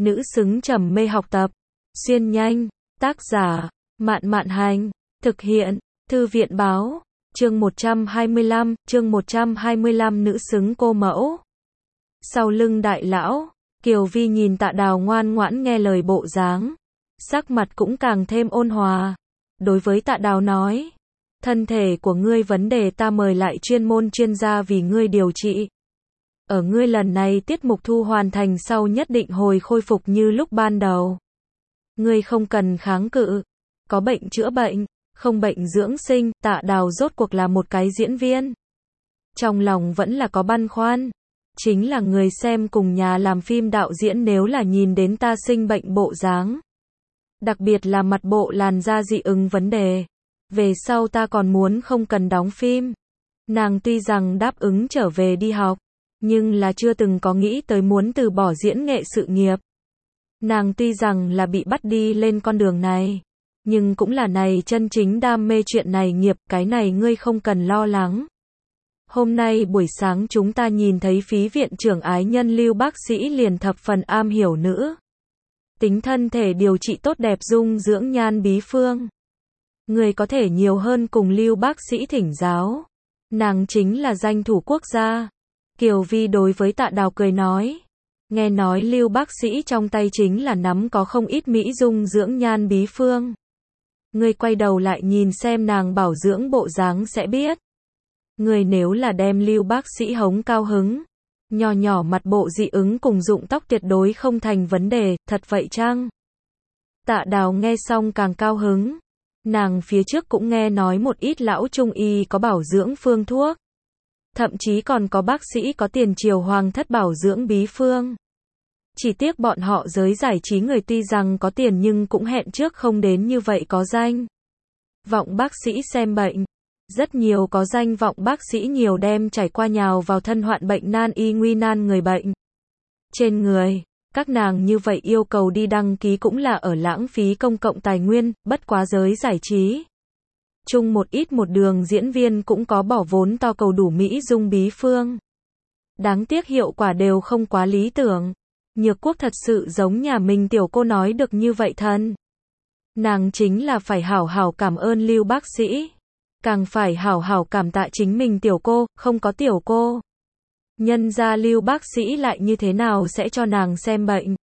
nữ xứng trầm mê học tập. Xuyên nhanh, tác giả, Mạn Mạn Hành, thực hiện, Thư viện Báo, chương 125, nữ xứng cô mẫu. Sau lưng đại lão, Kiều Vi nhìn Tạ Đào ngoan ngoãn nghe lời bộ dáng, sắc mặt cũng càng thêm ôn hòa. Đối với Tạ Đào nói, thân thể của ngươi vấn đề ta mời lại chuyên môn chuyên gia vì ngươi điều trị. Ở ngươi lần này tiết mục thu hoàn thành sau nhất định hồi khôi phục như lúc ban đầu. Ngươi không cần kháng cự, có bệnh chữa bệnh, không bệnh dưỡng sinh. Tạ Đào rốt cuộc là một cái diễn viên. Trong lòng vẫn là có băn khoăn. Chính là người xem cùng nhà làm phim đạo diễn nếu là nhìn đến ta sinh bệnh bộ dáng. Đặc biệt là mặt bộ làn da dị ứng vấn đề. Về sau ta còn muốn không cần đóng phim. Nàng tuy rằng đáp ứng trở về đi học, nhưng là chưa từng có nghĩ tới muốn từ bỏ diễn nghệ sự nghiệp. Nàng tuy rằng là bị bắt đi lên con đường này, nhưng cũng là này chân chính đam mê chuyện này nghiệp, cái này ngươi không cần lo lắng. Hôm nay buổi sáng chúng ta nhìn thấy phí viện trưởng ái nhân Lưu bác sĩ liền thập phần am hiểu nữ tính thân thể điều trị tốt đẹp dung dưỡng nhan bí phương. Người có thể nhiều hơn cùng Lưu bác sĩ thỉnh giáo. Nàng chính là danh thủ quốc gia. Kiều Vi đối với Tạ Đào cười nói. Nghe nói Lưu bác sĩ trong tay chính là nắm có không ít mỹ dung dưỡng nhan bí phương. Người quay đầu lại nhìn xem nàng bảo dưỡng bộ dáng sẽ biết. Người nếu là đem Lưu bác sĩ hống cao hứng, nhỏ nhỏ mặt bộ dị ứng cùng rụng tóc tuyệt đối không thành vấn đề, thật vậy chăng? Tạ Đào nghe xong càng cao hứng. Nàng phía trước cũng nghe nói một ít lão trung y có bảo dưỡng phương thuốc. Thậm chí còn có bác sĩ có tiền triều hoàng thất bảo dưỡng bí phương. Chỉ tiếc bọn họ giới giải trí người tuy rằng có tiền nhưng cũng hẹn trước không đến như vậy có danh vọng bác sĩ xem bệnh. Rất nhiều có danh vọng bác sĩ nhiều đem trải qua nhào vào thân hoạn bệnh nan y nguy nan người bệnh trên người. Các nàng như vậy yêu cầu đi đăng ký cũng là ở lãng phí công cộng tài nguyên. Bất quá giới giải trí chung một đường diễn viên cũng có bỏ vốn to cầu đủ mỹ dung bí phương. Đáng tiếc hiệu quả đều không quá lý tưởng. Nhược Quốc thật sự giống nhà mình tiểu cô nói được như vậy thân. Nàng chính là phải hảo hảo cảm ơn Lưu bác sĩ. Càng phải hảo hảo cảm tạ chính mình tiểu cô, không có tiểu cô. Nhân ra Lưu bác sĩ lại như thế nào sẽ cho nàng xem bệnh.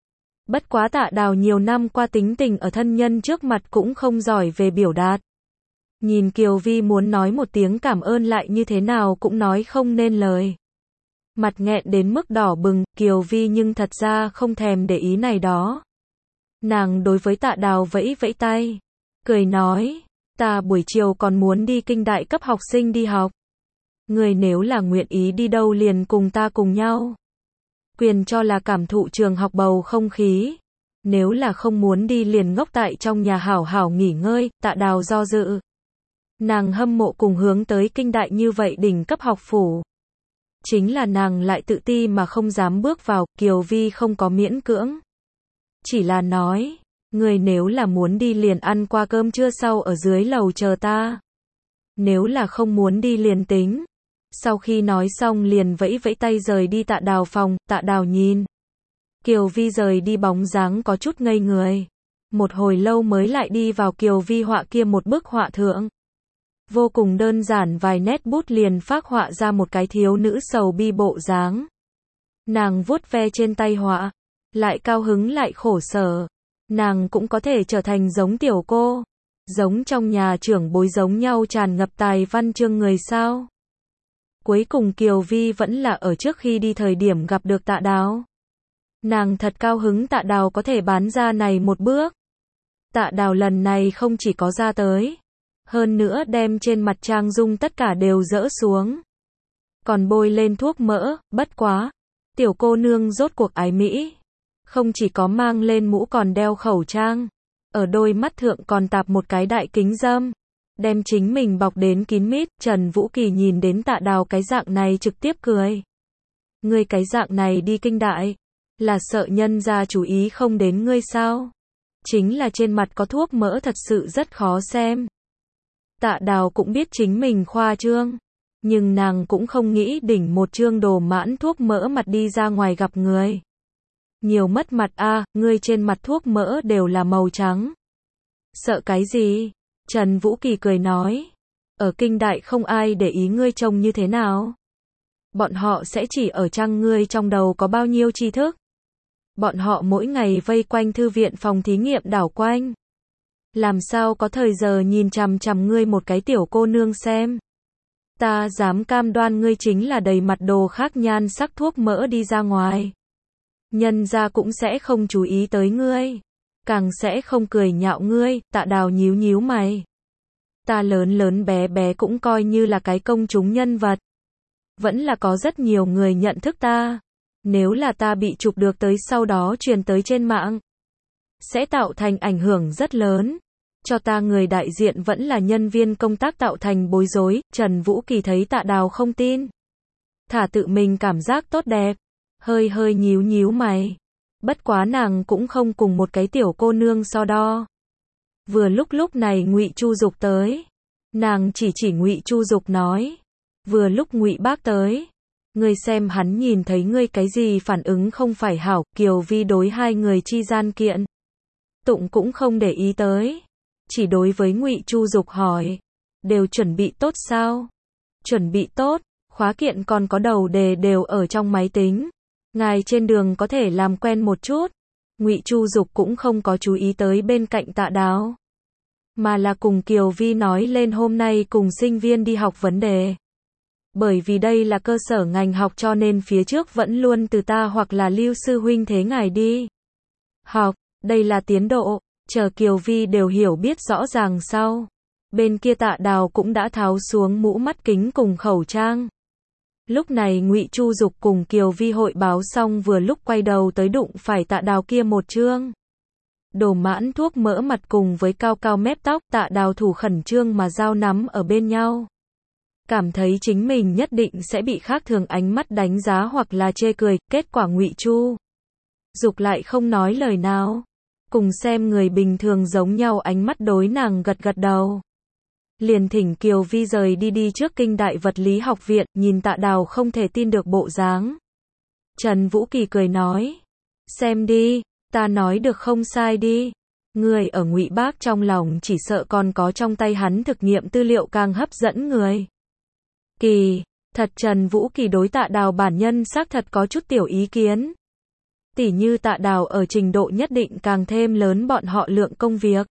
Bất quá Tạ Đào nhiều năm qua tính tình ở thân nhân trước mặt cũng không giỏi về biểu đạt. Nhìn Kiều Vi muốn nói một tiếng cảm ơn lại như thế nào cũng nói không nên lời. Mặt nghẹn đến mức đỏ bừng, Kiều Vi nhưng thật ra không thèm để ý này đó. Nàng đối với Tạ Đào vẫy vẫy tay, cười nói, ta buổi chiều còn muốn đi kinh đại cấp học sinh đi học. Người nếu là nguyện ý đi đâu liền cùng ta cùng nhau. Quyền cho là cảm thụ trường học bầu không khí. Nếu là không muốn đi liền ngốc tại trong nhà hảo hảo nghỉ ngơi. Tạ Đào do dự. Nàng hâm mộ cùng hướng tới kinh đại như vậy đỉnh cấp học phủ. Chính là nàng lại tự ti mà không dám bước vào. Kiều Vi không có miễn cưỡng, chỉ là nói, người nếu là muốn đi liền ăn qua cơm trưa sau ở dưới lầu chờ ta. Nếu là không muốn đi liền tính. Sau khi nói xong liền vẫy vẫy tay rời đi Tạ Đào phòng. Tạ Đào nhìn Kiều Vi rời đi bóng dáng có chút ngây người. Một hồi lâu mới lại đi vào Kiều Vi họa kia một bức họa thượng. Vô cùng đơn giản vài nét bút liền phác họa ra một cái thiếu nữ sầu bi bộ dáng. Nàng vuốt ve trên tay họa, lại cao hứng lại khổ sở. Nàng cũng có thể trở thành giống tiểu cô, giống trong nhà trưởng bối giống nhau tràn ngập tài văn chương người sao. Cuối cùng Kiều Vi vẫn là ở trước khi đi thời điểm gặp được Tạ Đào. Nàng thật cao hứng Tạ Đào có thể bán ra này một bước. Tạ Đào lần này không chỉ có ra tới, hơn nữa đem trên mặt trang dung tất cả đều dỡ xuống. Còn bôi lên thuốc mỡ. Bất quá, tiểu cô nương rốt cuộc ái mỹ. Không chỉ có mang lên mũ còn đeo khẩu trang. Ở đôi mắt thượng còn tạp một cái đại kính râm. Đem chính mình bọc đến kín mít. Trần Vũ Kỳ nhìn đến Tạ Đào cái dạng này trực tiếp cười. Ngươi cái dạng này đi kinh đại, là sợ nhân ra chú ý không đến ngươi sao? Chính là trên mặt có thuốc mỡ thật sự rất khó xem. Tạ Đào cũng biết chính mình khoa trương. Nhưng nàng cũng không nghĩ đỉnh một trương đồ mãn thuốc mỡ mặt đi ra ngoài gặp người. Nhiều mất mặt a, ngươi trên mặt thuốc mỡ đều là màu trắng. Sợ cái gì? Trần Vũ Kỳ cười nói. Ở kinh đại không ai để ý ngươi trông như thế nào. Bọn họ sẽ chỉ ở chăng ngươi trong đầu có bao nhiêu tri thức. Bọn họ mỗi ngày vây quanh thư viện phòng thí nghiệm đảo quanh. Làm sao có thời giờ nhìn chằm chằm ngươi một cái tiểu cô nương xem. Ta dám cam đoan ngươi chính là đầy mặt đồ khác nhan sắc thuốc mỡ đi ra ngoài. Nhân gia cũng sẽ không chú ý tới ngươi. Càng sẽ không cười nhạo ngươi. Tạ Đào nhíu nhíu mày. Ta lớn lớn bé bé cũng coi như là cái công chúng nhân vật. Vẫn là có rất nhiều người nhận thức ta. Nếu là ta bị chụp được tới sau đó truyền tới trên mạng, sẽ tạo thành ảnh hưởng rất lớn. Cho ta người đại diện vẫn là nhân viên công tác tạo thành bối rối. Trần Vũ Kỳ thấy Tạ Đào không tin. Thả tự mình cảm giác tốt đẹp. Hơi hơi nhíu nhíu mày. Bất quá nàng cũng không cùng một cái tiểu cô nương so đo. Vừa lúc này Ngụy Chu Dục tới. Nàng chỉ Ngụy Chu Dục nói. Vừa lúc Ngụy Bác tới. Ngươi xem hắn nhìn thấy ngươi cái gì phản ứng không phải hảo. Kiều Vi đối hai người chi gian kiện tụng cũng không để ý tới. Chỉ đối với Ngụy Chu Dục hỏi. Đều chuẩn bị tốt sao? Chuẩn bị tốt. Khóa kiện còn có đầu đề đều ở trong máy tính. Ngài trên đường có thể làm quen một chút. Ngụy Chu Dục cũng không có chú ý tới bên cạnh Tạ Đào. Mà là cùng Kiều Vi nói lên hôm nay cùng sinh viên đi học vấn đề. Bởi vì đây là cơ sở ngành học cho nên phía trước vẫn luôn từ ta hoặc là Lưu sư huynh thế ngài đi học. Đây là tiến độ. Chờ Kiều Vi đều hiểu biết rõ ràng sau. Bên kia Tạ Đào cũng đã tháo xuống mũ mắt kính cùng khẩu trang. Lúc này Ngụy Chu Dục cùng Kiều Vi hội báo xong vừa lúc quay đầu tới đụng phải Tạ Đào kia một trương. Đổ mãn thuốc mỡ mặt cùng với cao cao mép tóc. Tạ Đào thủ khẩn trương mà dao nắm ở bên nhau. Cảm thấy chính mình nhất định sẽ bị khác thường ánh mắt đánh giá hoặc là chê cười. Kết quả Ngụy Chu Dục lại không nói lời nào. Cùng xem người bình thường giống nhau ánh mắt đối nàng gật gật đầu. Liền thỉnh Kiều Vi rời đi trước kinh đại vật lý học viện. Nhìn Tạ Đào không thể tin được bộ dáng. Trần Vũ Kỳ cười nói. Xem đi, ta nói được không sai đi. Người ở Ngụy Bác trong lòng chỉ sợ còn có trong tay hắn thực nghiệm tư liệu càng hấp dẫn người. Kỳ, thật Trần Vũ Kỳ đối Tạ Đào bản nhân xác thật có chút tiểu ý kiến. Tỉ như Tạ Đào ở trình độ nhất định càng thêm lớn bọn họ lượng công việc.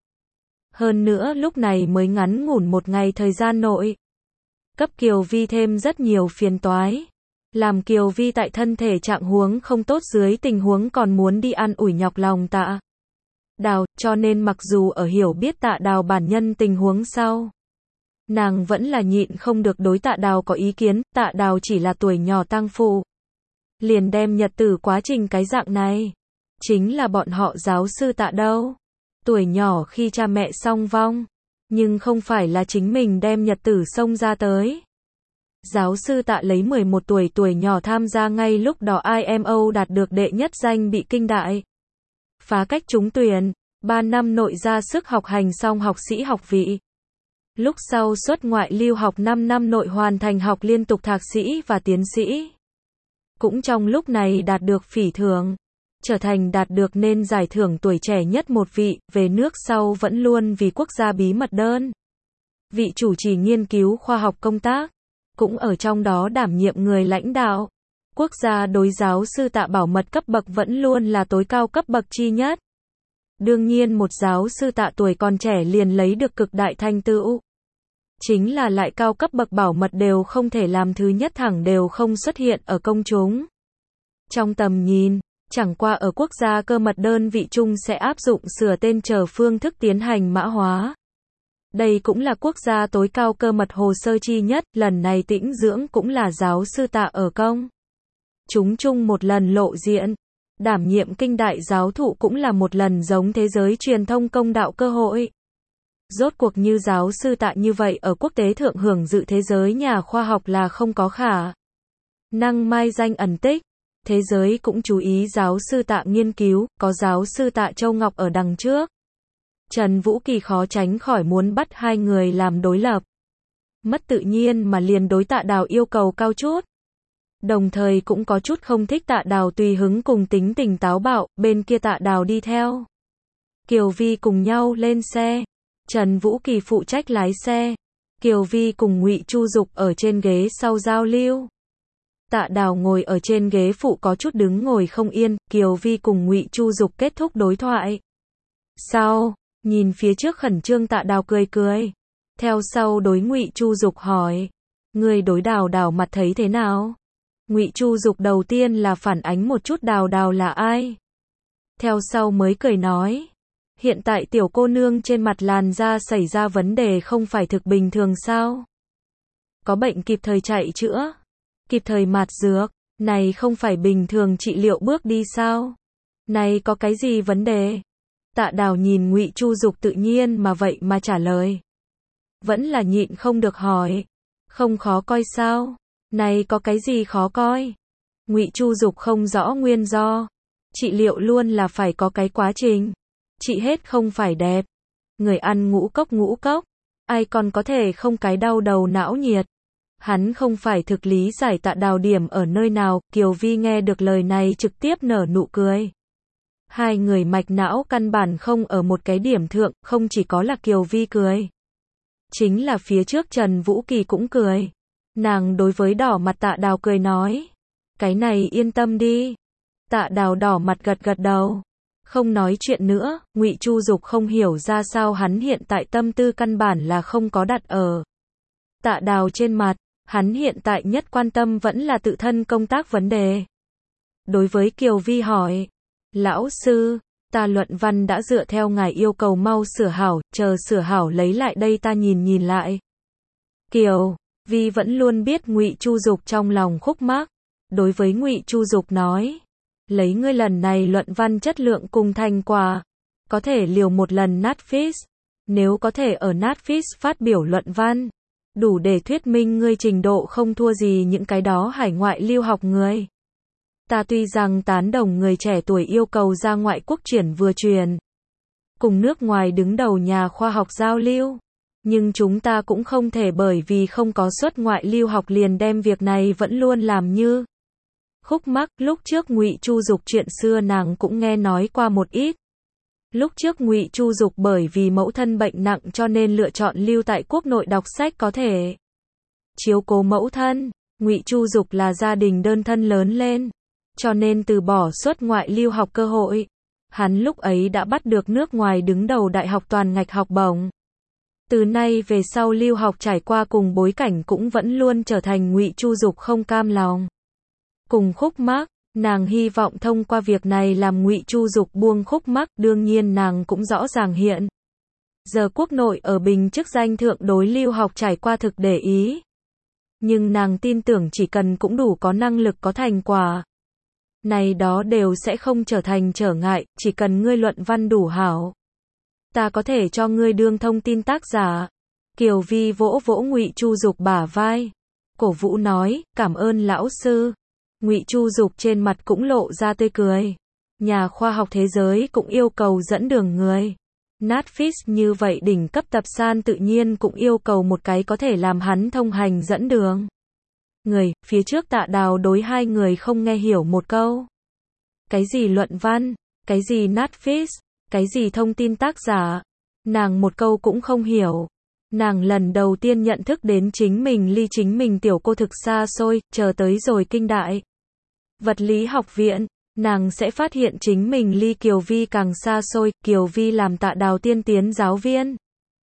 Hơn nữa lúc này mới ngắn ngủn một ngày thời gian nội. Cấp Kiều Vi thêm rất nhiều phiền toái. Làm Kiều Vi tại thân thể trạng huống không tốt dưới tình huống còn muốn đi an ủi nhọc lòng Tạ Đào, cho nên mặc dù ở hiểu biết Tạ Đào bản nhân tình huống sau. Nàng vẫn là nhịn không được đối Tạ Đào có ý kiến. Tạ Đào chỉ là tuổi nhỏ tang phụ. Liền đem nhật tử quá trình cái dạng này. Chính là bọn họ giáo sư Tạ đâu. Tuổi nhỏ khi cha mẹ song vong. Nhưng không phải là chính mình đem nhật tử xông ra tới. Giáo sư Tạ lấy 11 tuổi nhỏ tham gia ngay lúc đó IMO đạt được đệ nhất danh bị kinh đại. Phá cách trúng tuyển. 3 năm nội ra sức học hành xong học sĩ học vị. Lúc sau xuất ngoại lưu học 5 năm nội hoàn thành học liên tục thạc sĩ và tiến sĩ. Cũng trong lúc này đạt được phỉ thưởng. Trở thành đạt được nên giải thưởng tuổi trẻ nhất một vị. Về nước sau vẫn luôn vì quốc gia bí mật đơn vị chủ trì nghiên cứu khoa học công tác. Cũng ở trong đó đảm nhiệm người lãnh đạo. Quốc gia đối giáo sư Tạ bảo mật cấp bậc vẫn luôn là tối cao cấp bậc chi nhất. Đương nhiên một giáo sư Tạ tuổi còn trẻ liền lấy được cực đại thành tựu. Chính là lại cao cấp bậc bảo mật đều không thể làm thứ nhất thẳng đều không xuất hiện ở công chúng. Trong tầm nhìn, chẳng qua ở quốc gia cơ mật đơn vị chung sẽ áp dụng sửa tên chờ phương thức tiến hành mã hóa. Đây cũng là quốc gia tối cao cơ mật hồ sơ chi nhất, lần này Tĩnh Dưỡng cũng là giáo sư Tạ ở công. Chúng chung một lần lộ diện. Đảm nhiệm kinh đại giáo thụ cũng là một lần giống thế giới truyền thông công đạo cơ hội. Rốt cuộc như giáo sư Tạ như vậy ở quốc tế thượng hưởng dự thế giới nhà khoa học là không có khả năng mai danh ẩn tích. Thế giới cũng chú ý giáo sư Tạ nghiên cứu, có giáo sư Tạ Châu Ngọc ở đằng trước. Trần Vũ Kỳ khó tránh khỏi muốn bắt hai người làm đối lập. Mất tự nhiên mà liền đối Tạ Đào yêu cầu cao chút. Đồng thời cũng có chút không thích Tạ Đào tùy hứng cùng tính tình táo bạo, bên kia Tạ Đào đi theo. Kiều Vi cùng nhau lên xe. Trần Vũ Kỳ phụ trách lái xe. Kiều Vi cùng Ngụy Chu Dục ở trên ghế sau giao lưu. Tạ Đào ngồi ở trên ghế phụ có chút đứng ngồi không yên, Kiều Vi cùng Ngụy Chu Dục kết thúc đối thoại. Sau, nhìn phía trước khẩn trương Tạ Đào cười cười. Theo sau đối Ngụy Chu Dục hỏi, người đối Đào Đào mặt thấy thế nào? Ngụy Chu Dục đầu tiên là phản ánh một chút Đào Đào là ai. Theo sau mới cười nói, hiện tại tiểu cô nương trên mặt làn da xảy ra vấn đề không phải thực bình thường sao? Có bệnh kịp thời chạy chữa, kịp thời mạt dược, này không phải bình thường trị liệu bước đi sao? Này có cái gì vấn đề? Tạ Đào nhìn Ngụy Chu Dục tự nhiên mà vậy mà trả lời. Vẫn là nhịn không được hỏi, không khó coi sao? Này có cái gì khó coi? Ngụy Chu Dục không rõ nguyên do. Trị liệu luôn là phải có cái quá trình. Trị hết không phải đẹp. Người ăn ngũ cốc, ai còn có thể không cái đau đầu não nhiệt. Hắn không phải thực lý giải Tạ Đào điểm ở nơi nào. Kiều Vi nghe được lời này trực tiếp nở nụ cười. Hai người mạch não căn bản không ở một cái điểm thượng, không chỉ có là Kiều Vi cười. Chính là phía trước Trần Vũ Kỳ cũng cười. Nàng đối với đỏ mặt Tạ Đào cười nói, cái này yên tâm đi. Tạ Đào đỏ mặt gật gật đầu, không nói chuyện nữa. Ngụy Chu Dục không hiểu ra sao hắn hiện tại tâm tư căn bản là không có đặt ở Tạ Đào trên mặt, hắn hiện tại nhất quan tâm vẫn là tự thân công tác vấn đề. Đối với Kiều Vi hỏi, lão sư, ta luận văn đã dựa theo ngài yêu cầu mau sửa hảo, chờ sửa hảo lấy lại đây ta nhìn lại. Kiều Vi vẫn luôn biết Ngụy Chu Dục trong lòng khúc mắc, đối với Ngụy Chu Dục nói, lấy ngươi lần này luận văn chất lượng cùng thành quả, có thể liều một lần NatFis, nếu có thể ở NatFis phát biểu luận văn, đủ để thuyết minh ngươi trình độ không thua gì những cái đó hải ngoại lưu học người. Ta tuy rằng tán đồng người trẻ tuổi yêu cầu ra ngoại quốc chuyển vừa truyền, cùng nước ngoài đứng đầu nhà khoa học giao lưu, nhưng chúng ta cũng không thể bởi vì không có xuất ngoại lưu học liền đem việc này vẫn luôn làm như khúc mắc. Lúc trước Ngụy Chu Dục chuyện xưa nàng cũng nghe nói qua một ít. Lúc trước Ngụy Chu Dục bởi vì mẫu thân bệnh nặng cho nên lựa chọn lưu tại quốc nội đọc sách có thể chiếu cố mẫu thân. Ngụy Chu Dục là gia đình đơn thân lớn lên, cho nên từ bỏ xuất ngoại lưu học cơ hội. Hắn lúc ấy đã bắt được nước ngoài đứng đầu đại học toàn ngạch học bổng. Từ nay về sau lưu học trải qua cùng bối cảnh cũng vẫn luôn trở thành Ngụy Chu Dục không cam lòng cùng khúc mắc. Nàng hy vọng thông qua việc này làm Ngụy Chu Dục buông khúc mắc. Đương nhiên nàng cũng rõ ràng hiện giờ quốc nội ở bình chức danh thượng đối lưu học trải qua thực để ý, nhưng nàng tin tưởng chỉ cần cũng đủ có năng lực có thành quả, này đó đều sẽ không trở thành trở ngại. Chỉ cần ngươi luận văn đủ hảo, ta có thể cho ngươi đương thông tin tác giả. Kiều Vi vỗ vỗ Ngụy Chu Dục bả vai, cổ vũ nói, cảm ơn lão sư. Ngụy Chu Dục trên mặt cũng lộ ra tươi cười. Nhà khoa học thế giới cũng yêu cầu dẫn đường người. NatFis như vậy đỉnh cấp tập san tự nhiên cũng yêu cầu một cái có thể làm hắn thông hành dẫn đường người. Phía trước Tạ Đào đối hai người không nghe hiểu một câu. Cái gì luận văn, cái gì NatFis, cái gì thông tin tác giả, nàng một câu cũng không hiểu. Nàng lần đầu tiên nhận thức đến chính mình ly chính mình tiểu cô thực xa xôi, chờ tới rồi kinh đại vật lý học viện, nàng sẽ phát hiện chính mình ly Kiều Vi càng xa xôi. Kiều Vi làm Tạ Đào tiên tiến giáo viên.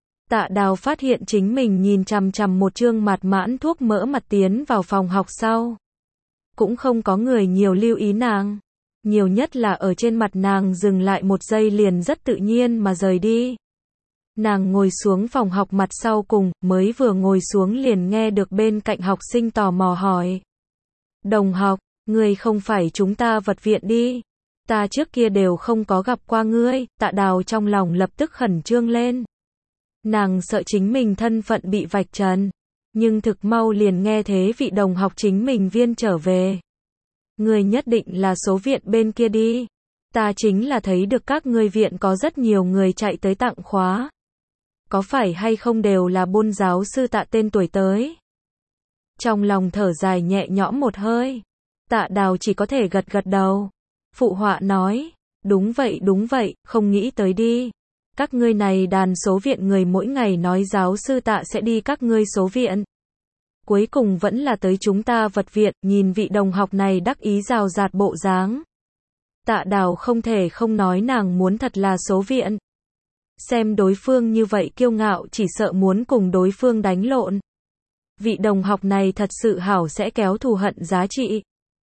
Tạ Đào phát hiện chính mình nhìn chằm chằm một chương mạt mãn thuốc mỡ mặt tiến vào phòng học sau. Cũng không có người nhiều lưu ý nàng. Nhiều nhất là ở trên mặt nàng dừng lại một giây liền rất tự nhiên mà rời đi. Nàng ngồi xuống phòng học mặt sau cùng, mới vừa ngồi xuống liền nghe được bên cạnh học sinh tò mò hỏi. Đồng học, ngươi không phải chúng ta vật viện đi? Ta trước kia đều không có gặp qua ngươi. Tạ Đào trong lòng lập tức khẩn trương lên. Nàng sợ chính mình thân phận bị vạch trần, nhưng thực mau liền nghe thế vị đồng học chính mình viên trở về. Ngươi nhất định là số viện bên kia đi. Ta chính là thấy được các ngươi viện có rất nhiều người chạy tới tặng khóa. Có phải hay không đều là Bôn giáo sư Tạ tên tuổi tới? Trong lòng thở dài nhẹ nhõm một hơi. Tạ Đào chỉ có thể gật gật đầu. Phụ họa nói, đúng vậy, không nghĩ tới đi. Các ngươi này đàn số viện người mỗi ngày nói giáo sư Tạ sẽ đi các ngươi số viện. Cuối cùng vẫn là tới chúng ta vật viện, nhìn vị đồng học này đắc ý rào rạt bộ dáng. Tạ Đào không thể không nói nàng muốn thật là số viện. Xem đối phương như vậy kiêu ngạo chỉ sợ muốn cùng đối phương đánh lộn. Vị đồng học này thật sự hảo sẽ kéo thù hận giá trị.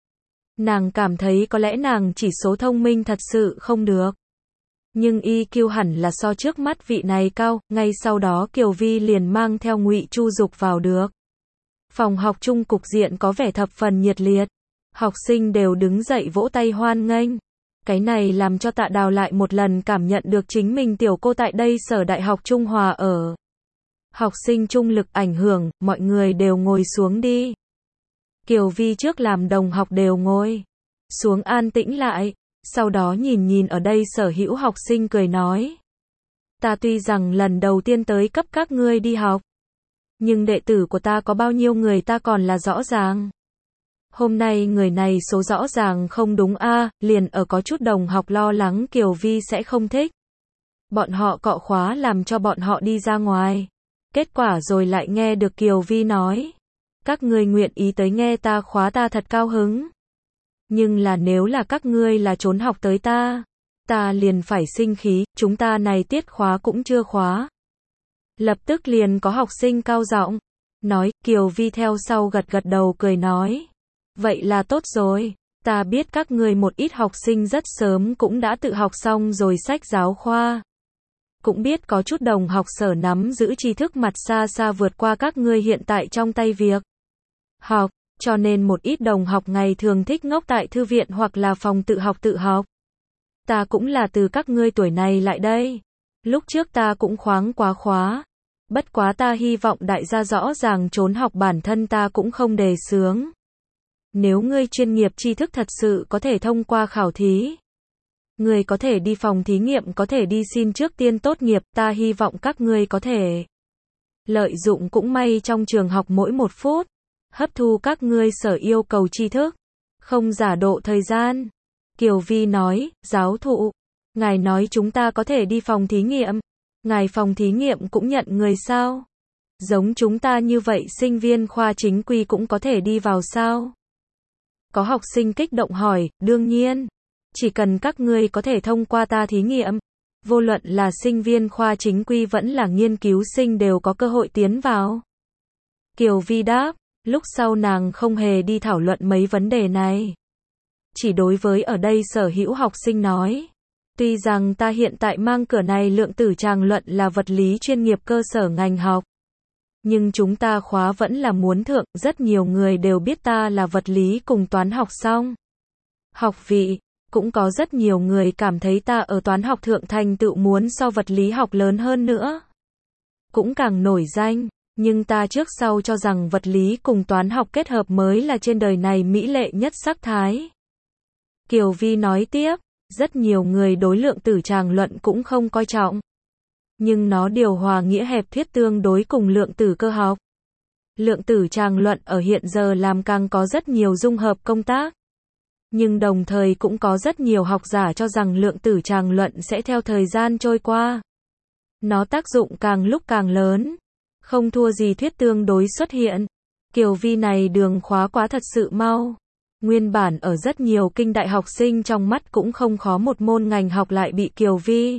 Nàng cảm thấy có lẽ nàng chỉ số thông minh thật sự không được. Nhưng EQ hẳn là so trước mắt vị này cao, ngay sau đó Kiều Vi liền mang theo Ngụy Chu Dục vào được. Phòng học chung cục diện có vẻ thập phần nhiệt liệt. Học sinh đều đứng dậy vỗ tay hoan nghênh. Cái này làm cho Tạ Đào lại một lần cảm nhận được chính mình tiểu cô tại đây Sở Đại học Trung Hòa ở. Học sinh trung lực ảnh hưởng, mọi người đều ngồi xuống đi. Kiều Vi trước làm đồng học đều ngồi xuống an tĩnh lại, sau đó nhìn ở đây sở hữu học sinh cười nói. Ta tuy rằng lần đầu tiên tới cấp các ngươi đi học, nhưng đệ tử của ta có bao nhiêu người ta còn là rõ ràng. Hôm nay người này số rõ ràng không đúng a, liền ở có chút đồng học lo lắng Kiều Vi sẽ không thích. Bọn họ cọ khóa làm cho bọn họ đi ra ngoài. Kết quả rồi lại nghe được Kiều Vi nói. Các ngươi nguyện ý tới nghe ta khóa ta thật cao hứng. Nhưng là nếu là các ngươi là trốn học tới ta liền phải sinh khí, chúng ta này tiết khóa cũng chưa khóa. Lập tức liền có học sinh cao giọng nói, Kiều Vi theo sau gật gật đầu cười nói. Vậy là tốt rồi, ta biết các ngươi một ít học sinh rất sớm cũng đã tự học xong rồi sách giáo khoa. Cũng biết có chút đồng học sở nắm giữ tri thức mặt xa xa vượt qua các ngươi hiện tại trong tay việc học, cho nên một ít đồng học ngày thường thích ngốc tại thư viện hoặc là phòng tự học. Ta cũng là từ các ngươi tuổi này lại đây. Lúc trước ta cũng khoáng quá khóa. Bất quá ta hy vọng đại gia rõ ràng trốn học bản thân ta cũng không đề xướng. Nếu ngươi chuyên nghiệp tri thức thật sự có thể thông qua khảo thí, ngươi có thể đi phòng thí nghiệm, có thể đi xin trước tiên tốt nghiệp, ta hy vọng các ngươi có thể lợi dụng cũng may trong trường học mỗi một phút, hấp thu các ngươi sở yêu cầu tri thức, không giả độ thời gian. Kiều Vi nói, giáo thụ, ngài nói chúng ta có thể đi phòng thí nghiệm, ngài phòng thí nghiệm cũng nhận người sao? Giống chúng ta như vậy sinh viên khoa chính quy cũng có thể đi vào sao? Có học sinh kích động hỏi, đương nhiên, chỉ cần các ngươi có thể thông qua ta thí nghiệm, vô luận là sinh viên khoa chính quy vẫn là nghiên cứu sinh đều có cơ hội tiến vào. Kiều Vi đáp, lúc sau nàng không hề đi thảo luận mấy vấn đề này. Chỉ đối với ở đây sở hữu học sinh nói, tuy rằng ta hiện tại mang cửa này lượng tử tràng luận là vật lý chuyên nghiệp cơ sở ngành học, nhưng chúng ta khóa vẫn là muốn thượng, rất nhiều người đều biết ta là vật lý cùng toán học xong. Học vị, cũng có rất nhiều người cảm thấy ta ở toán học thượng thành tựu muốn so vật lý học lớn hơn nữa. Cũng càng nổi danh, nhưng ta trước sau cho rằng vật lý cùng toán học kết hợp mới là trên đời này mỹ lệ nhất sắc thái. Kiều Vi nói tiếp, rất nhiều người đối lượng tử tràng luận cũng không coi trọng. Nhưng nó điều hòa nghĩa hẹp thuyết tương đối cùng lượng tử cơ học. Lượng tử tràng luận ở hiện giờ làm càng có rất nhiều dung hợp công tác. Nhưng đồng thời cũng có rất nhiều học giả cho rằng lượng tử tràng luận sẽ theo thời gian trôi qua. Nó tác dụng càng lúc càng lớn. Không thua gì thuyết tương đối xuất hiện. Kiều Vi này đường khóa quá thật sự mau. Nguyên bản ở rất nhiều kinh đại học sinh trong mắt cũng không khó một môn ngành học lại bị Kiều Vi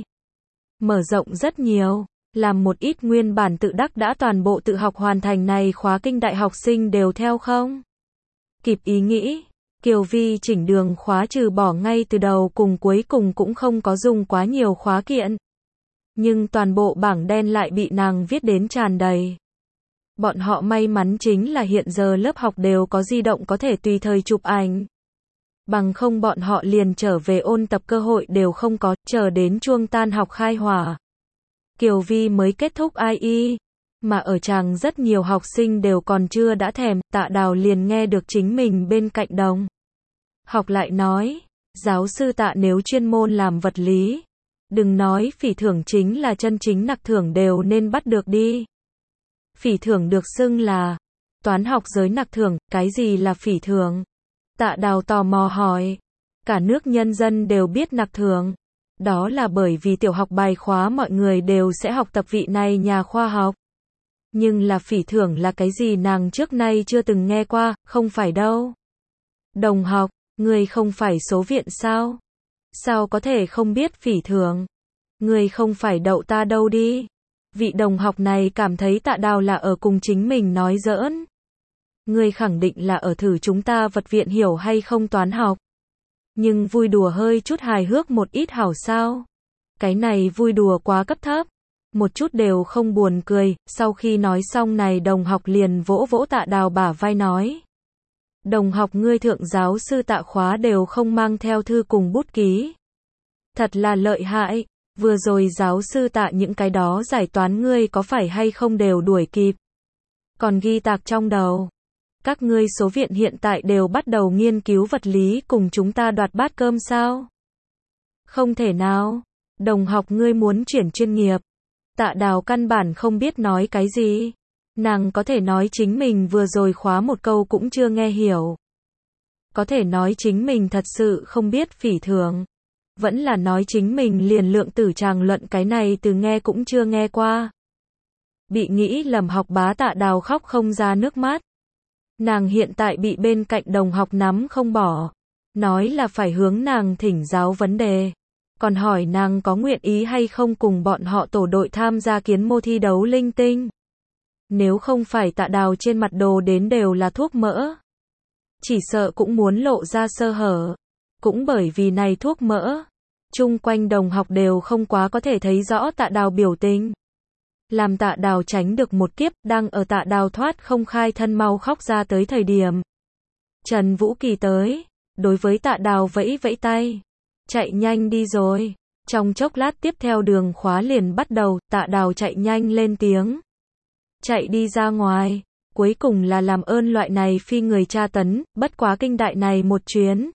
mở rộng rất nhiều, làm một ít nguyên bản tự đắc đã toàn bộ tự học hoàn thành này khóa kinh đại học sinh đều theo không kịp ý nghĩ. Kiều Vi chỉnh đường khóa trừ bỏ ngay từ đầu cùng cuối cùng cũng không có dùng quá nhiều khóa kiện. Nhưng toàn bộ bảng đen lại bị nàng viết đến tràn đầy. Bọn họ may mắn chính là hiện giờ lớp học đều có di động có thể tùy thời chụp ảnh. Bằng không bọn họ liền trở về ôn tập cơ hội đều không có, chờ đến chuông tan học khai hỏa. Kiều Vi mới kết thúc IE, mà ở tràng rất nhiều học sinh đều còn chưa đã thèm, Tạ Đào liền nghe được chính mình bên cạnh đồng học lại nói, giáo sư Tạ nếu chuyên môn làm vật lý, đừng nói phỉ thưởng chính là chân chính nặc thưởng đều nên bắt được đi. Phỉ thưởng được xưng là toán học giới nặc thưởng, cái gì là phỉ thưởng? Tạ Đào tò mò hỏi. Cả nước nhân dân đều biết nặc thưởng. Đó là bởi vì tiểu học bài khóa mọi người đều sẽ học tập vị này nhà khoa học. Nhưng là phỉ thưởng là cái gì nàng trước nay chưa từng nghe qua, không phải đâu. Đồng học, người không phải số viện sao? Sao có thể không biết phỉ thưởng? Người không phải đậu ta đâu đi. Vị đồng học này cảm thấy Tạ Đào là ở cùng chính mình nói giỡn. Người khẳng định là ở thử chúng ta vật viện hiểu hay không toán học. Nhưng vui đùa hơi chút hài hước một ít hảo sao? Cái này vui đùa quá cấp thấp. Một chút đều không buồn cười. Sau khi nói xong này đồng học liền vỗ vỗ Tạ Đào bả vai nói. Đồng học ngươi thượng giáo sư Tạ khóa đều không mang theo thư cùng bút ký. Thật là lợi hại. Vừa rồi giáo sư Tạ những cái đó giải toán ngươi có phải hay không đều đuổi kịp. Còn ghi tạc trong đầu. Các ngươi số viện hiện tại đều bắt đầu nghiên cứu vật lý cùng chúng ta đoạt bát cơm sao? Không thể nào. Đồng học ngươi muốn chuyển chuyên nghiệp. Tạ Đào căn bản không biết nói cái gì. Nàng có thể nói chính mình vừa rồi khóa một câu cũng chưa nghe hiểu. Có thể nói chính mình thật sự không biết phỉ thưởng. Vẫn là nói chính mình liền lượng tử tràng luận cái này từ nghe cũng chưa nghe qua. Bị nghĩ lầm học bá Tạ Đào khóc không ra nước mắt. Nàng hiện tại bị bên cạnh đồng học nắm không bỏ. Nói là phải hướng nàng thỉnh giáo vấn đề. Còn hỏi nàng có nguyện ý hay không cùng bọn họ tổ đội tham gia kiến mô thi đấu linh tinh. Nếu không phải Tạ Đào trên mặt đồ đến đều là thuốc mỡ. Chỉ sợ cũng muốn lộ ra sơ hở. Cũng bởi vì này thuốc mỡ. Chung quanh đồng học đều không quá có thể thấy rõ Tạ Đào biểu tình. Làm Tạ Đào tránh được một kiếp, đang ở Tạ Đào thoát không khai thân mau khóc ra tới thời điểm. Trần Vũ Kỳ tới, đối với Tạ Đào vẫy vẫy tay. Chạy nhanh đi rồi. Trong chốc lát tiếp theo đường khóa liền bắt đầu, Tạ Đào chạy nhanh lên tiếng. Chạy đi ra ngoài, cuối cùng là làm ơn loại này phi người tra tấn, bất quá kinh đại này một chuyến.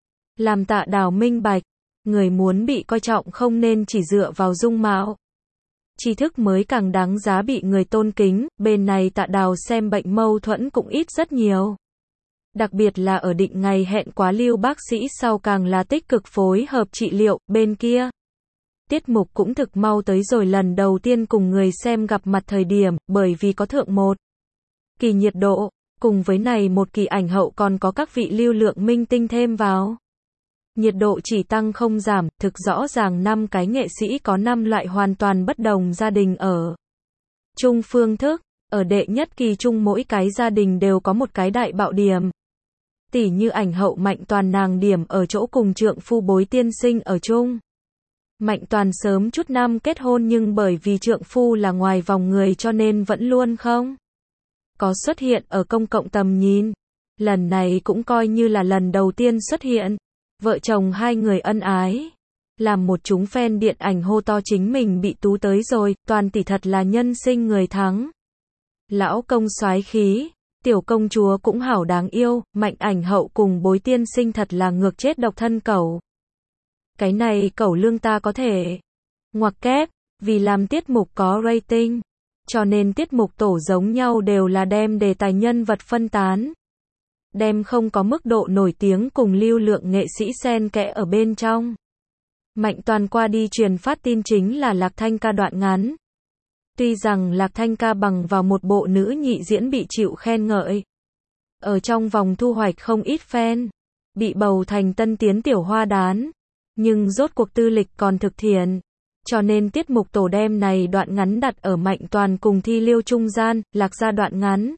Làm Tạ Đào minh bạch, người muốn bị coi trọng không nên chỉ dựa vào dung mạo. Tri thức mới càng đáng giá bị người tôn kính, bên này Tạ Đào xem bệnh mâu thuẫn cũng ít rất nhiều. Đặc biệt là ở định ngày hẹn quá lưu bác sĩ sau càng là tích cực phối hợp trị liệu, bên kia. Tiết mục cũng thực mau tới rồi lần đầu tiên cùng người xem gặp mặt thời điểm, bởi vì có thượng một kỳ nhiệt độ, cùng với này một kỳ ảnh hậu còn có các vị lưu lượng minh tinh thêm vào. Nhiệt độ chỉ tăng không giảm, thực rõ ràng 5 cái nghệ sĩ có 5 loại hoàn toàn bất đồng gia đình ở chung phương thức, ở đệ nhất kỳ chung mỗi cái gia đình đều có một cái đại bạo điểm. Tỉ như ảnh hậu Mạnh Toàn nàng điểm ở chỗ cùng trượng phu Bối Tiên Sinh ở chung. Mạnh Toàn sớm chút năm kết hôn nhưng bởi vì trượng phu là ngoài vòng người cho nên vẫn luôn không có xuất hiện ở công cộng tầm nhìn. Lần này cũng coi như là lần đầu tiên xuất hiện. Vợ chồng hai người ân ái. Làm một chúng fan điện ảnh hô to chính mình bị tú tới rồi, Toàn tỷ thật là nhân sinh người thắng. Lão công soái khí, tiểu công chúa cũng hảo đáng yêu, Mạnh ảnh hậu cùng Bối Tiên Sinh thật là ngược chết độc thân cẩu. Cái này cẩu lương ta có thể ngoặc kép, vì làm tiết mục có rating. Cho nên tiết mục tổ giống nhau đều là đem đề tài nhân vật phân tán. Đem không có mức độ nổi tiếng cùng lưu lượng nghệ sĩ xen kẽ ở bên trong. Mạnh Toàn qua đi truyền phát tin chính là Lạc Thanh Ca đoạn ngắn. Tuy rằng Lạc Thanh Ca bằng vào một bộ nữ nhị diễn bị chịu khen ngợi. Ở trong vòng thu hoạch không ít fan. Bị bầu thành tân tiến tiểu hoa đán. Nhưng rốt cuộc tư lịch còn thực thiện. Cho nên tiết mục tổ đem này đoạn ngắn đặt ở Mạnh Toàn cùng Thi Liêu trung gian, Lạc ra đoạn ngắn.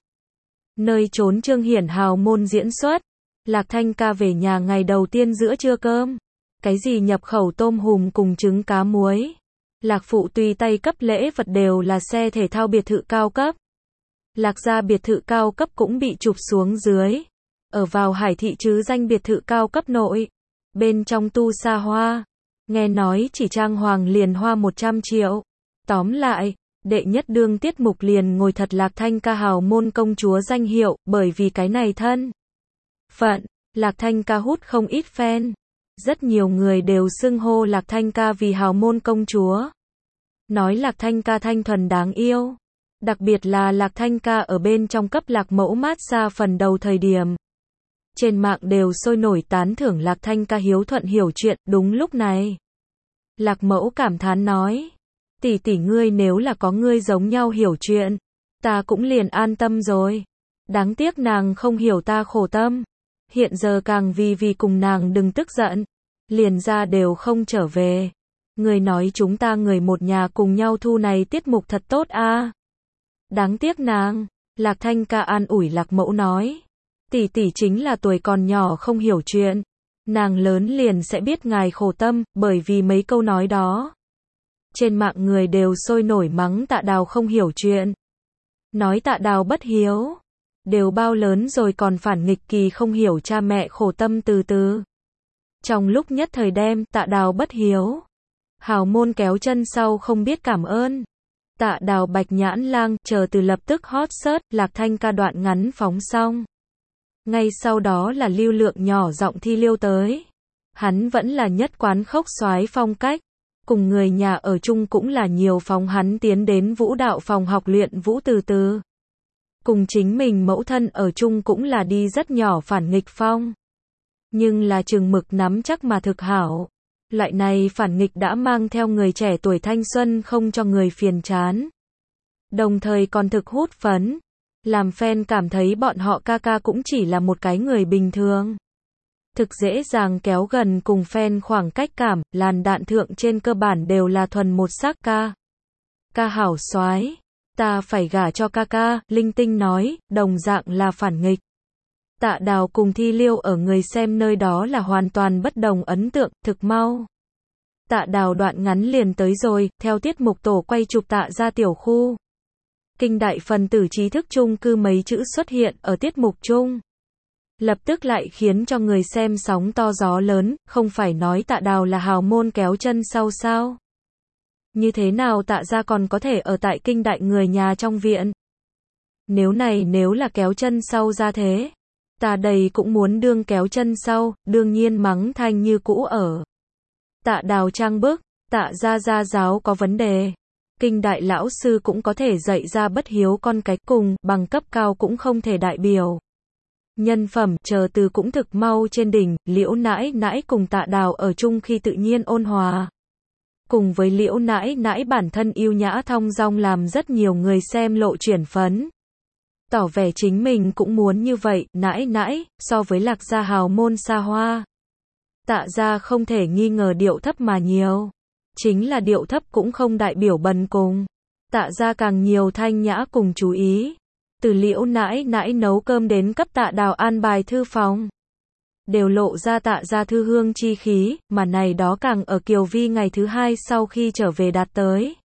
Nơi trốn Trương Hiển hào môn diễn xuất. Lạc Thanh Ca về nhà ngày đầu tiên giữa trưa cơm. Cái gì nhập khẩu tôm hùm cùng trứng cá muối. Lạc phụ tùy tay cấp lễ vật đều là xe thể thao biệt thự cao cấp. Lạc gia biệt thự cao cấp cũng bị chụp xuống dưới. Ở vào Hải thị chứ danh biệt thự cao cấp nội. Bên trong tu xa hoa. Nghe nói chỉ trang hoàng liền hoa 100 triệu. Tóm lại, đệ nhất đương tiết mục liền ngồi thật Lạc Thanh Ca hào môn công chúa danh hiệu, bởi vì cái này thân phận, Lạc Thanh Ca hút không ít fan. Rất nhiều người đều xưng hô Lạc Thanh Ca vì hào môn công chúa. Nói Lạc Thanh Ca thanh thuần đáng yêu. Đặc biệt là Lạc Thanh Ca ở bên trong cấp lạc mẫu mát xa phần đầu thời điểm. Trên mạng đều sôi nổi tán thưởng Lạc Thanh ca hiếu thuận hiểu chuyện. Đúng lúc này, Lạc Mẫu cảm thán nói, tỷ tỷ ngươi nếu là có ngươi giống nhau hiểu chuyện, ta cũng liền an tâm rồi. Đáng tiếc nàng không hiểu ta khổ tâm. Hiện giờ càng vì cùng nàng đừng tức giận, liền ra đều không trở về. Người nói chúng ta người một nhà cùng nhau thu này tiết mục thật tốt a. Đáng tiếc nàng. Lạc Thanh ca an ủi Lạc Mẫu nói, tỷ tỷ chính là tuổi còn nhỏ không hiểu chuyện, nàng lớn liền sẽ biết ngài khổ tâm. Bởi vì mấy câu nói đó, trên mạng người đều sôi nổi mắng Tạ Đào không hiểu chuyện, nói Tạ Đào bất hiếu, đều bao lớn rồi còn phản nghịch kỳ không hiểu cha mẹ khổ tâm từ từ. Trong lúc nhất thời đem Tạ Đào bất hiếu, hào môn kéo chân sau không biết cảm ơn. Tạ Đào Bạch Nhãn Lang chờ từ lập tức hot search. Lạc Thanh ca đoạn ngắn phóng xong, ngay sau đó là lưu lượng nhỏ giọng thi liêu tới. Hắn vẫn là nhất quán khốc soái phong cách, cùng người nhà ở chung cũng là nhiều phóng hắn tiến đến vũ đạo phòng học luyện vũ từ từ. Cùng chính mình mẫu thân ở chung cũng là đi rất nhỏ phản nghịch phong, nhưng là chừng mực nắm chắc mà thực hảo. Loại này phản nghịch đã mang theo người trẻ tuổi thanh xuân không cho người phiền chán, đồng thời còn thực hút phấn, làm fan cảm thấy bọn họ ca ca cũng chỉ là một cái người bình thường. Thực dễ dàng kéo gần cùng fan khoảng cách cảm. Làn đạn thượng trên cơ bản đều là thuần một sắc ca. Ca hảo soái, ta phải gả cho ca ca, linh tinh nói, đồng dạng là phản nghịch. Tạ Đào cùng thi liêu ở người xem nơi đó là hoàn toàn bất đồng ấn tượng. Thực mau, Tạ Đào đoạn ngắn liền tới rồi, theo tiết mục tổ quay chụp Tạ ra tiểu khu. Kinh đại phần tử trí thức chung cư mấy chữ xuất hiện ở tiết mục chung, lập tức lại khiến cho người xem sóng to gió lớn. Không phải nói Tạ Đào là hào môn kéo chân sau sao? Như thế nào Tạ ra còn có thể ở tại kinh đại người nhà trong viện? Nếu là kéo chân sau ra thế, ta đây cũng muốn đương kéo chân sau. Đương nhiên mắng thanh như cũ ở. Tạ Đào trang bức, Tạ ra gia giáo có vấn đề. Kinh đại lão sư cũng có thể dạy ra bất hiếu con cái, cùng bằng cấp cao cũng không thể đại biểu nhân phẩm chờ từ cũng thực mau trên đỉnh. Liễu nãi nãi cùng Tạ Đào ở chung khi tự nhiên ôn hòa, cùng với Liễu nãi nãi bản thân yêu nhã thong dong làm rất nhiều người xem lộ chuyển phấn, tỏ vẻ chính mình cũng muốn như vậy. Nãi nãi, so với Lạc gia hào môn xa hoa, Tạ gia không thể nghi ngờ điệu thấp mà nhiều. Chính là điệu thấp cũng không đại biểu bần cùng. Tạ gia càng nhiều thanh nhã cùng chú ý. Từ Liễu nãi nãi nấu cơm đến cấp Tạ Đào an bài thư phòng, đều lộ ra Tạ gia thư hương chi khí, mà này đó càng ở Kiều Vi ngày thứ hai sau khi trở về đạt tới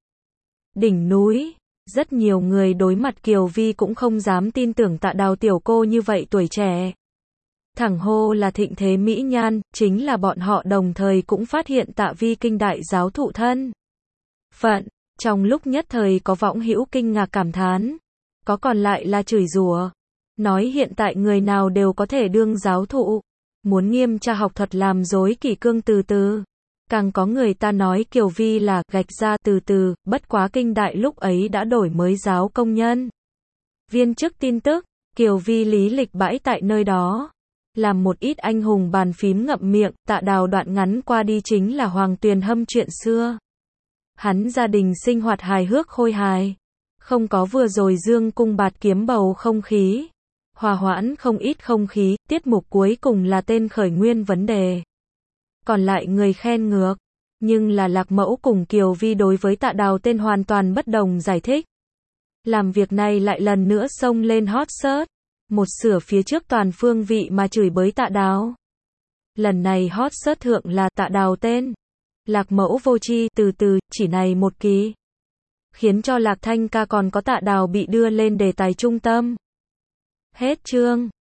đỉnh núi. Rất nhiều người đối mặt Kiều Vi cũng không dám tin tưởng Tạ Đào tiểu cô như vậy tuổi trẻ, thẳng hô là thịnh thế mỹ nhan. Chính là bọn họ đồng thời cũng phát hiện Tạ Vi kinh đại giáo thụ thân phận. Trong lúc nhất thời có võng hữu kinh ngạc cảm thán, có còn lại là chửi rủa, nói hiện tại người nào đều có thể đương giáo thụ, muốn nghiêm tra học thuật làm dối kỷ cương từ từ. Càng có người ta nói Kiều Vi là gạch ra từ từ. Bất quá kinh đại lúc ấy đã đổi mới giáo công nhân viên chức tin tức, Kiều Vi lý lịch bãi tại nơi đó, làm một ít anh hùng bàn phím ngậm miệng. Tạ Đào đoạn ngắn qua đi chính là Hoàng Tuyền Hâm chuyện xưa. Hắn gia đình sinh hoạt hài hước khôi hài, không có vừa rồi dương cung bạt kiếm bầu không khí, hòa hoãn không ít không khí. Tiết mục cuối cùng là tên khởi nguyên vấn đề, còn lại người khen ngược. Nhưng là Lạc Mẫu cùng Kiều Vi đối với Tạ Đào tên hoàn toàn bất đồng giải thích, làm việc này lại lần nữa xông lên hot search. Một sửa phía trước toàn phương vị mà chửi bới Tạ Đào, lần này hot search thượng là Tạ Đào tên. Lạc Mẫu vô tri, từ từ, chỉ này một kỳ, khiến cho Lạc Thanh ca còn có Tạ Đào bị đưa lên đề tài trung tâm. Hết chương.